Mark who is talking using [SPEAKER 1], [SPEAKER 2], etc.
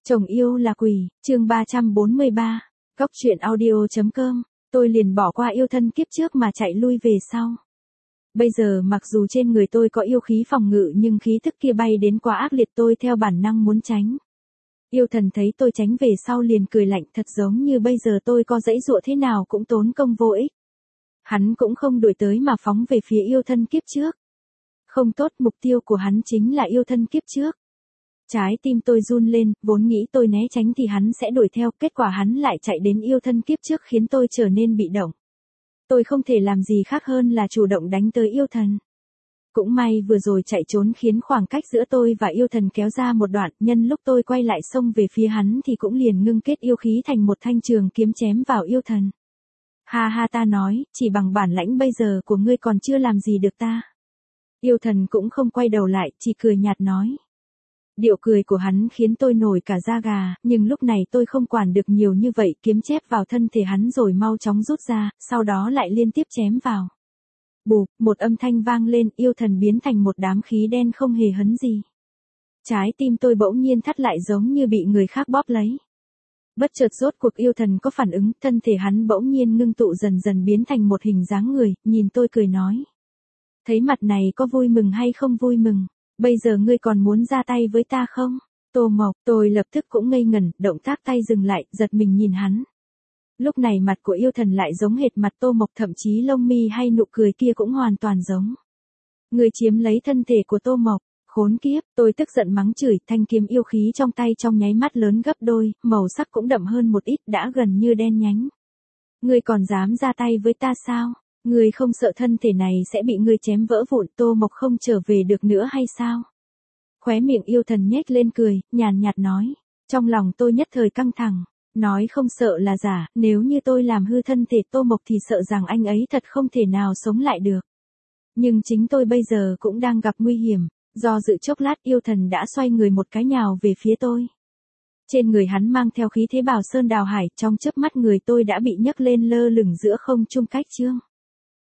[SPEAKER 1] Chồng yêu là quỷ, chương 343, Góc truyện audio.com, tôi liền bỏ qua yêu thân kiếp trước mà chạy lui về sau. Bây giờ mặc dù trên người tôi có yêu khí phòng ngự nhưng khí thức kia bay đến quá ác liệt, tôi theo bản năng muốn tránh. Yêu thần thấy tôi tránh về sau liền cười lạnh, thật giống như bây giờ tôi có giãy giụa thế nào cũng tốn công vô ích. Hắn cũng không đuổi tới mà phóng về phía yêu thân kiếp trước. Không tốt, mục tiêu của hắn chính là yêu thân kiếp trước. Trái tim tôi run lên, vốn nghĩ tôi né tránh thì hắn sẽ đuổi theo, kết quả hắn lại chạy đến yêu thân kiếp trước khiến tôi trở nên bị động. Tôi không thể làm gì khác hơn là chủ động đánh tới yêu thần. Cũng may vừa rồi chạy trốn khiến khoảng cách giữa tôi và yêu thần kéo ra một đoạn, nhân lúc tôi quay lại xông về phía hắn thì cũng liền ngưng kết yêu khí thành một thanh trường kiếm chém vào yêu thần. Ha ha, ta nói, chỉ bằng bản lãnh bây giờ của ngươi còn chưa làm gì được ta. Yêu thần cũng không quay đầu lại, chỉ cười nhạt nói. Điệu cười của hắn khiến tôi nổi cả da gà, nhưng lúc này tôi không quản được nhiều như vậy, kiếm chép vào thân thể hắn rồi mau chóng rút ra, sau đó lại liên tiếp chém vào. Bụp, một âm thanh vang lên, yêu thần biến thành một đám khí đen không hề hấn gì. Trái tim tôi bỗng nhiên thắt lại giống như bị người khác bóp lấy. Bất chợt rốt cuộc yêu thần có phản ứng, thân thể hắn bỗng nhiên ngưng tụ dần dần biến thành một hình dáng người, nhìn tôi cười nói. Thấy mặt này có vui mừng hay không vui mừng? Bây giờ ngươi còn muốn ra tay với ta không? Tô Mộc, tôi lập tức cũng ngây ngẩn, động tác tay dừng lại, giật mình nhìn hắn. Lúc này mặt của yêu thần lại giống hệt mặt Tô Mộc, thậm chí lông mi hay nụ cười kia cũng hoàn toàn giống. Ngươi chiếm lấy thân thể của Tô Mộc, khốn kiếp, tôi tức giận mắng chửi, thanh kiếm yêu khí trong tay trong nháy mắt lớn gấp đôi, màu sắc cũng đậm hơn một ít, đã gần như đen nhánh. Ngươi còn dám ra tay với ta sao? Ngươi không sợ thân thể này sẽ bị ngươi chém vỡ vụn, Tô Mộc không trở về được nữa hay sao? Khóe miệng yêu thần nhếch lên cười, nhàn nhạt nói. Trong lòng tôi nhất thời căng thẳng, nói không sợ là giả, nếu như tôi làm hư thân thể Tô Mộc thì sợ rằng anh ấy thật không thể nào sống lại được. Nhưng chính tôi bây giờ cũng đang gặp nguy hiểm, do dự chốc lát yêu thần đã xoay người một cái nhào về phía tôi. Trên người hắn mang theo khí thế Bảo Sơn Đào Hải, trong chớp mắt người tôi đã bị nhấc lên lơ lửng giữa không trung cách chương.